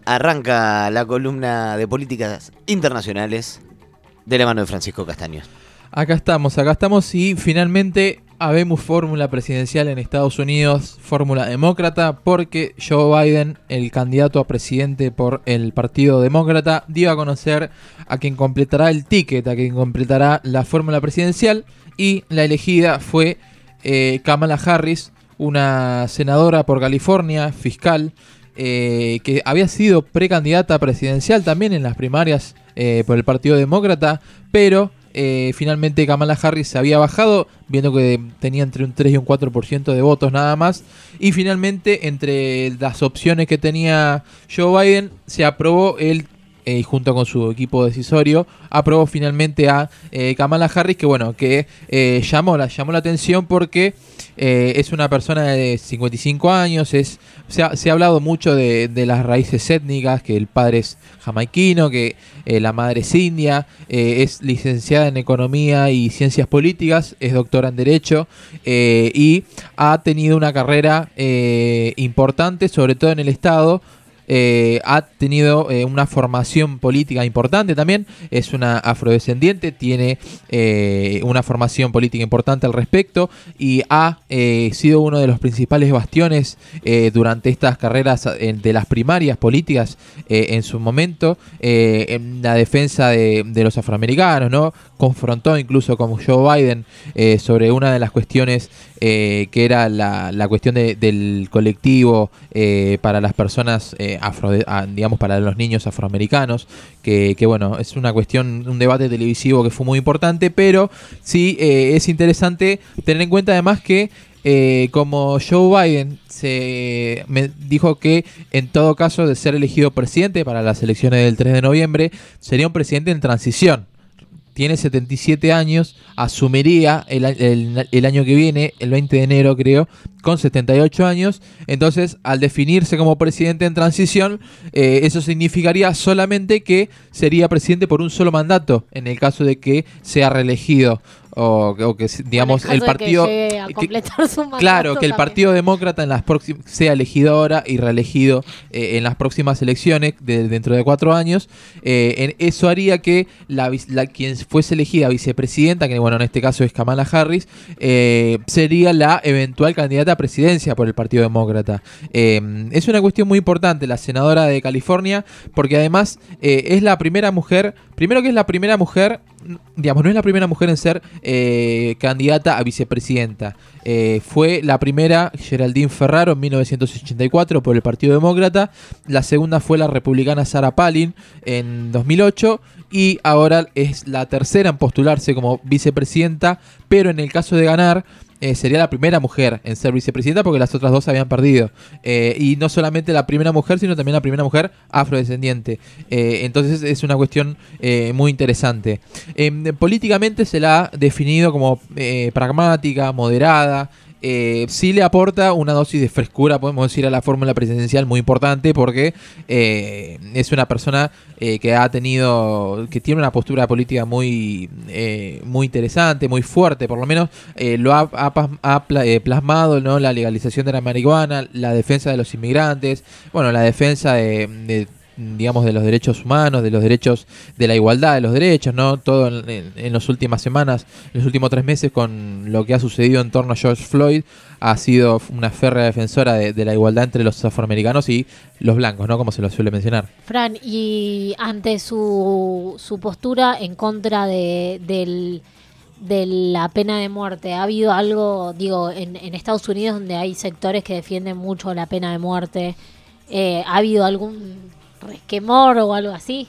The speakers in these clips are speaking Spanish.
Arranca la columna de políticas internacionales de la mano de Francisco Castaño. Acá estamos y finalmente habemos fórmula presidencial en Estados Unidos, fórmula demócrata, porque Joe Biden, el candidato a presidente por el Partido Demócrata, dio a conocer a quien completará el ticket, a quien completará la fórmula presidencial, y la elegida fue Kamala Harris, una senadora por California, fiscal, que había sido precandidata presidencial también en las primarias por el Partido Demócrata, pero finalmente Kamala Harris se había bajado, viendo que tenía entre un 3 y un 4% de votos nada más, y finalmente entre las opciones que tenía Joe Biden se aprobó junto con su equipo decisorio, aprobó finalmente a Kamala Harris, que llamó la atención porque es una persona de 55 años, se ha hablado mucho de las raíces étnicas, que el padre es jamaiquino, que la madre es india, es licenciada en Economía y Ciencias Políticas, es doctora en Derecho, y ha tenido una carrera importante, sobre todo en el Estado. Ha tenido una formación política importante también, es una afrodescendiente, tiene una formación política importante al respecto y ha sido uno de los principales bastiones durante estas carreras de las primarias políticas en su momento, en la defensa de los afroamericanos, ¿no? Confrontó incluso con Joe Biden sobre una de las cuestiones que era la cuestión del colectivo para las personas digamos para los niños afroamericanos, que bueno, es una cuestión, un debate televisivo que fue muy importante, pero sí es interesante tener en cuenta además que como Joe Biden me dijo que en todo caso de ser elegido presidente para las elecciones del 3 de noviembre, sería un presidente en transición. Tiene 77 años, asumiría el año que viene, el 20 de enero creo, con 78 años. Entonces, al definirse como presidente en transición, eso significaría solamente que sería presidente por un solo mandato, en el caso de que sea reelegido. O que digamos el partido a completar su mandato, claro, que el Partido Demócrata en las sea elegido ahora y reelegido en las próximas elecciones dentro de 4 años. Eso haría que quien fuese elegida vicepresidenta, que bueno, en este caso es Kamala Harris, sería la eventual candidata a presidencia por el Partido Demócrata. Es una cuestión muy importante la senadora de California, porque además es la primera mujer, primero que es la primera mujer, digamos, no es la primera mujer en ser candidata a vicepresidenta. Fue la primera Geraldine Ferraro en 1984 por el Partido Demócrata. La segunda fue la republicana Sarah Palin en 2008. Y ahora es la tercera en postularse como vicepresidenta. Pero en el caso de ganar, sería la primera mujer en ser vicepresidenta, porque las otras dos habían perdido. Y no solamente la primera mujer, sino también la primera mujer afrodescendiente. Entonces es una cuestión muy interesante. Políticamente se la ha definido como pragmática, moderada. Sí le aporta una dosis de frescura, podemos decir, a la fórmula presidencial muy importante, porque es una persona que tiene una postura política muy interesante, muy fuerte, por lo menos lo ha plasmado, ¿no? La legalización de la marihuana, la defensa de los inmigrantes, bueno, la defensa digamos, de los derechos humanos, de los derechos, de la igualdad de los derechos, ¿no? Todo en las últimas semanas, en los últimos 3 meses, con lo que ha sucedido en torno a George Floyd, ha sido una férrea defensora de la igualdad entre los afroamericanos y los blancos, ¿no? Como se lo suele mencionar. Fran, y ante su postura en contra de la pena de muerte, ¿ha habido algo, digo, en Estados Unidos, donde hay sectores que defienden mucho la pena de muerte? ¿Ha habido algún resquemor o algo así?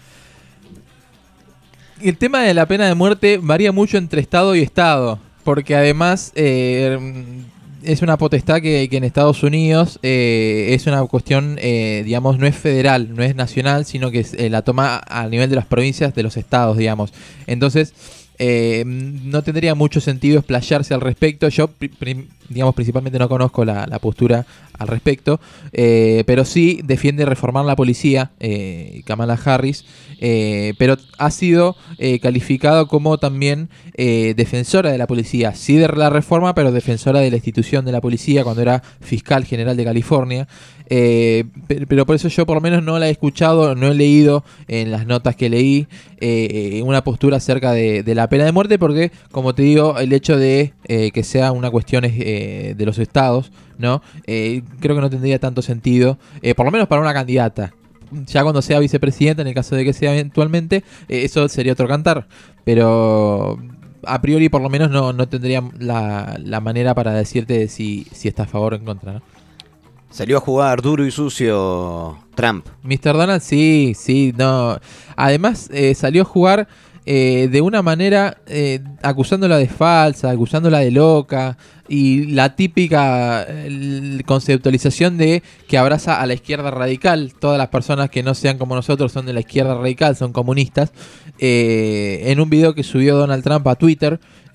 El tema de la pena de muerte varía mucho entre estado y estado, porque además es una potestad que en Estados Unidos es una cuestión, digamos, no es federal, no es nacional, sino que la toma a nivel de las provincias, de los estados, digamos. Entonces no tendría mucho sentido explayarse al respecto. Yo digamos, principalmente no conozco la postura al respecto, pero sí defiende reformar la policía, Kamala Harris, pero ha sido calificado como también defensora de la policía, sí de la reforma, pero defensora de la institución de la policía cuando era fiscal general de California. Pero por eso yo por lo menos no la he escuchado, no he leído en las notas que leí una postura acerca de la pena de muerte, porque como te digo, el hecho de que sea una cuestión de los estados, ¿no? Creo que no tendría tanto sentido, por lo menos para una candidata. Ya cuando sea vicepresidenta, en el caso de que sea eventualmente, eso sería otro cantar, pero a priori por lo menos no tendría la manera para decirte si está a favor o en contra, ¿no? Salió a jugar duro y sucio Trump. Mr. Donald, sí, no. Además, salió a jugar de una manera acusándola de falsa, acusándola de loca, y la típica conceptualización de que abraza a la izquierda radical. Todas las personas que no sean como nosotros son de la izquierda radical, son comunistas. En un video que subió Donald Trump a Twitter,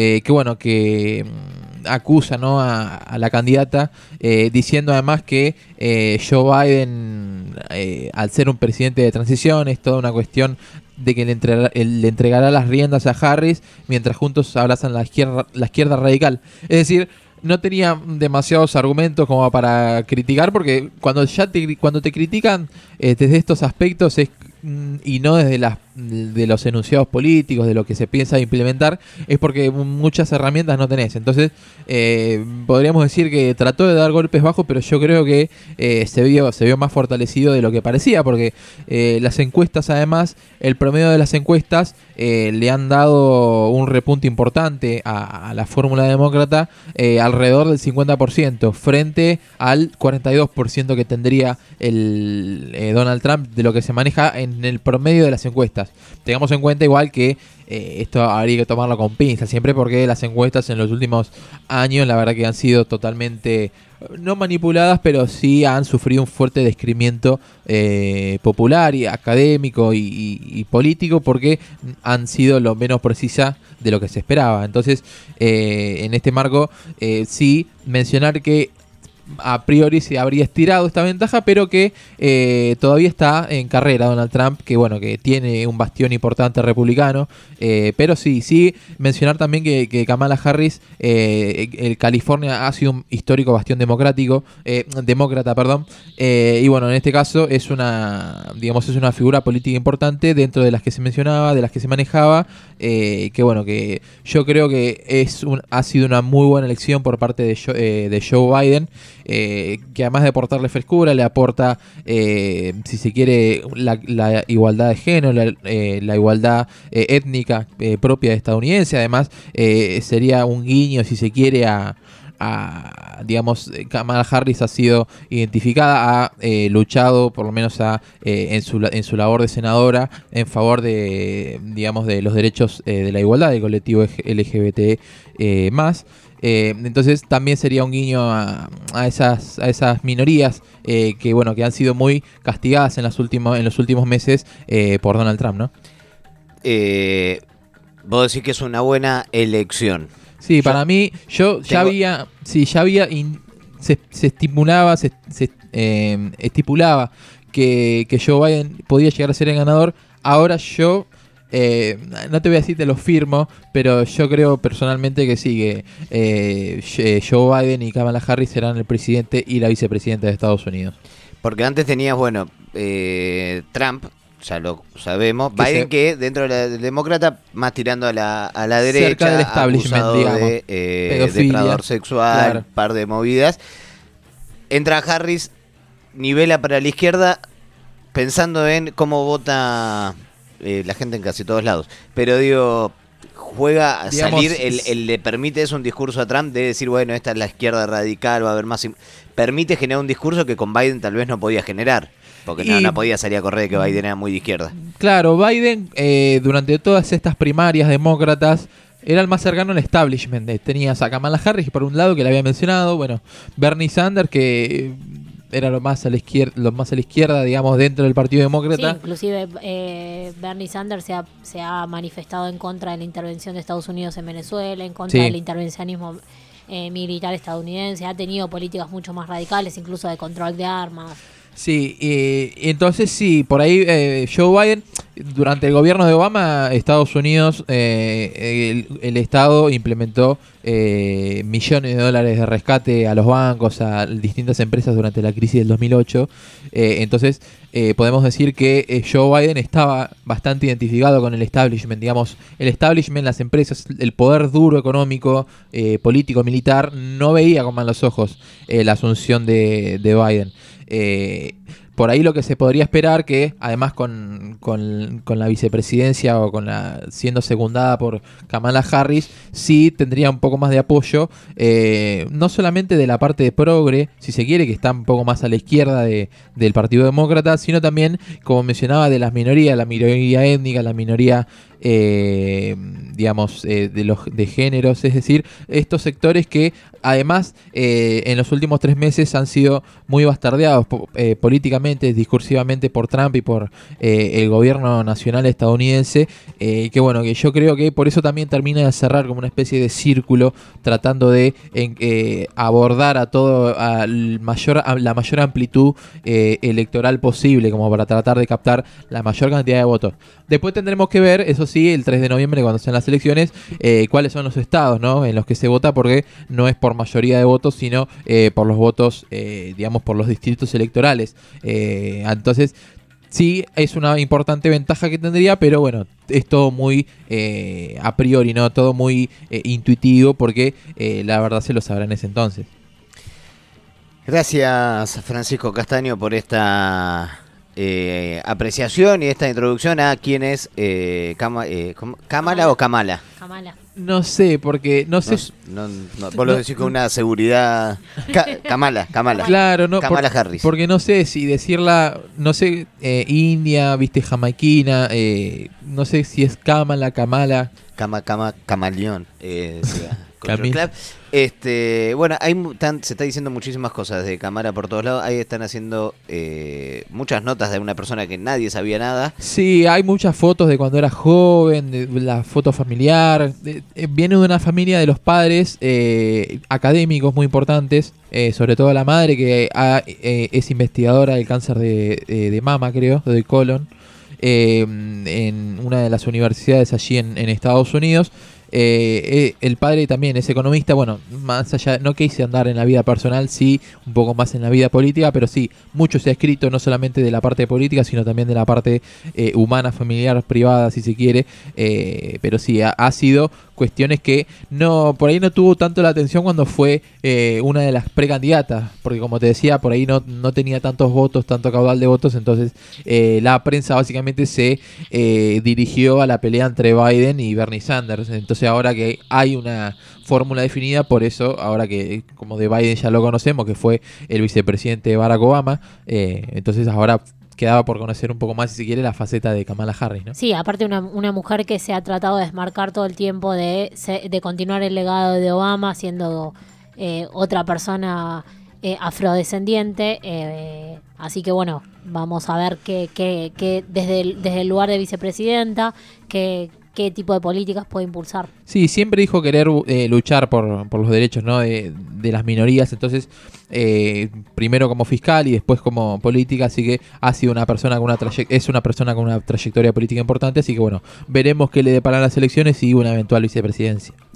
que acusa, ¿no?, a la candidata, diciendo además que Joe Biden, al ser un presidente de transición, es toda una cuestión de que le entregará las riendas a Harris mientras juntos abrazan la izquierda radical. Es decir, no tenía demasiados argumentos como para criticar, porque cuando te critican desde estos aspectos y no desde de los enunciados políticos, de lo que se piensa implementar, es porque muchas herramientas no tenés. Entonces, podríamos decir que trató de dar golpes bajos, pero yo creo que se vio más fortalecido de lo que parecía, porque las encuestas, además, el promedio de las encuestas le han dado un repunte importante a la fórmula demócrata, alrededor del 50%, frente al 42% que tendría el Donald Trump, de lo que se maneja en el promedio de las encuestas. Tengamos en cuenta igual que esto habría que tomarlo con pinzas siempre, porque las encuestas en los últimos años la verdad que han sido totalmente, no manipuladas, pero sí han sufrido un fuerte descrimiento popular y académico y político, porque han sido lo menos precisa de lo que se esperaba. Entonces, en este marco, sí mencionar que a priori se habría estirado esta ventaja, pero que todavía está en carrera Donald Trump, que tiene un bastión importante republicano, pero sí mencionar también que Kamala Harris, el California ha sido un histórico bastión demócrata, y bueno, en este caso es una figura política importante dentro de las que se mencionaba, de las que se manejaba, que yo creo que ha sido una muy buena elección por parte de Joe Biden, que además de aportarle frescura, le aporta, si se quiere, la igualdad de género, la igualdad étnica propia de estadounidense. Además, sería un guiño, si se quiere, digamos, Kamala Harris ha sido identificada, ha luchado, por lo menos en su labor de senadora, en favor de los derechos de la igualdad del colectivo LGBT más. Entonces también sería un guiño a esas minorías que han sido muy castigadas en los últimos meses por Donald Trump, ¿no? Vos decís que es una buena elección. Sí, para mí, se estipulaba que Joe Biden podía llegar a ser el ganador. Ahora yo no te voy a decir te lo firmo, pero yo creo personalmente que sí, que Joe Biden y Kamala Harris serán el presidente y la vicepresidenta de Estados Unidos. Porque antes tenías, Trump, ya lo sabemos, Biden que dentro del demócrata, más tirando a la derecha, cerca del establishment, acusado de depredador sexual, claro, par de movidas. Entra Harris, nivela para la izquierda, pensando en cómo vota la gente en casi todos lados. Pero digo, juega a salir, le permite eso un discurso a Trump de decir, bueno, esta es la izquierda radical, va a haber más... Permite generar un discurso que con Biden tal vez no podía generar. Porque no podía salir a correr de que Biden era muy de izquierda. Claro, Biden, durante todas estas primarias demócratas, era el más cercano al establishment. Tenías a Kamala Harris, por un lado, que le había mencionado. Bueno, Bernie Sanders, que era lo más a la izquierda, digamos, dentro del Partido Demócrata. Sí, inclusive Bernie Sanders se ha manifestado en contra de la intervención de Estados Unidos en Venezuela, en contra del intervencionismo militar estadounidense, ha tenido políticas mucho más radicales, incluso de control de armas. Sí, entonces sí, por ahí Joe Biden, durante el gobierno de Obama, Estados Unidos, el Estado implementó millones de dólares de rescate a los bancos, a distintas empresas durante la crisis del 2008. Entonces podemos decir que Joe Biden estaba bastante identificado con el establishment, digamos, el establishment, las empresas, el poder duro económico, político, militar, no veía con malos ojos la asunción de Biden. Por ahí lo que se podría esperar que además con la vicepresidencia o siendo secundada por Kamala Harris, sí tendría un poco más de apoyo, no solamente de la parte de progre, si se quiere, que está un poco más a la izquierda del Partido Demócrata, sino también, como mencionaba, de las minorías, la minoría étnica, la minoría digamos, de géneros, es decir, estos sectores que además en los últimos 3 meses han sido muy bastardeados políticamente, discursivamente por Trump y por el gobierno nacional estadounidense, que bueno, que yo creo que por eso también termina de cerrar como una especie de círculo, tratando de abordar a la mayor amplitud electoral posible, como para tratar de captar la mayor cantidad de votos. Después tendremos que ver, eso sí, el 3 de noviembre cuando sean las elecciones, cuáles son los estados, ¿no?, en los que se vota, porque no es por mayoría de votos, sino por los votos, digamos, por los distritos electorales. Entonces, sí, es una importante ventaja que tendría, pero bueno, es todo muy a priori, ¿no? Todo muy intuitivo, porque la verdad se lo sabrá en ese entonces. Gracias, Francisco Castaño, por esta apreciación y esta introducción a quién es ¿Kamala o Kamala? Kamala. No sé, porque no sé. Vos lo decís con una seguridad. Kamala. Claro, no. Kamala Harris. Porque no sé si decirla, no sé, india, viste, jamaiquina, no sé si es Kamala. Camaleón. Bueno, se está diciendo muchísimas cosas de Kamala por todos lados. Ahí están haciendo muchas notas de una persona que nadie sabía nada. Sí, hay muchas fotos de cuando era joven, de la foto familiar. Viene de una familia de los padres académicos muy importantes, sobre todo la madre, que es investigadora del cáncer de mama, creo, de colon, en una de las universidades allí en Estados Unidos. El padre también es economista, bueno, más allá, no quise andar en la vida personal, sí, un poco más en la vida política, pero sí, mucho se ha escrito, no solamente de la parte política, sino también de la parte humana, familiar, privada, si se quiere, pero sí, ha sido cuestiones que por ahí no tuvo tanto la atención cuando fue una de las precandidatas, porque como te decía, por ahí no tenía tantos votos, tanto caudal de votos, entonces la prensa básicamente se dirigió a la pelea entre Biden y Bernie Sanders. Entonces ahora que hay una fórmula definida, por eso ahora que como de Biden ya lo conocemos, que fue el vicepresidente Barack Obama, entonces ahora quedaba por conocer un poco más, si se quiere, la faceta de Kamala Harris, ¿no? Sí, aparte una mujer que se ha tratado de desmarcar todo el tiempo de continuar el legado de Obama, siendo otra persona afrodescendiente, así que bueno, vamos a ver que desde el lugar de vicepresidenta, qué tipo de políticas puede impulsar. Sí, siempre dijo querer luchar por los derechos, ¿no?, de las minorías, entonces primero como fiscal y después como política, así que ha sido una persona con una trayectoria política importante, así que bueno, veremos qué le deparan las elecciones y una eventual vicepresidencia.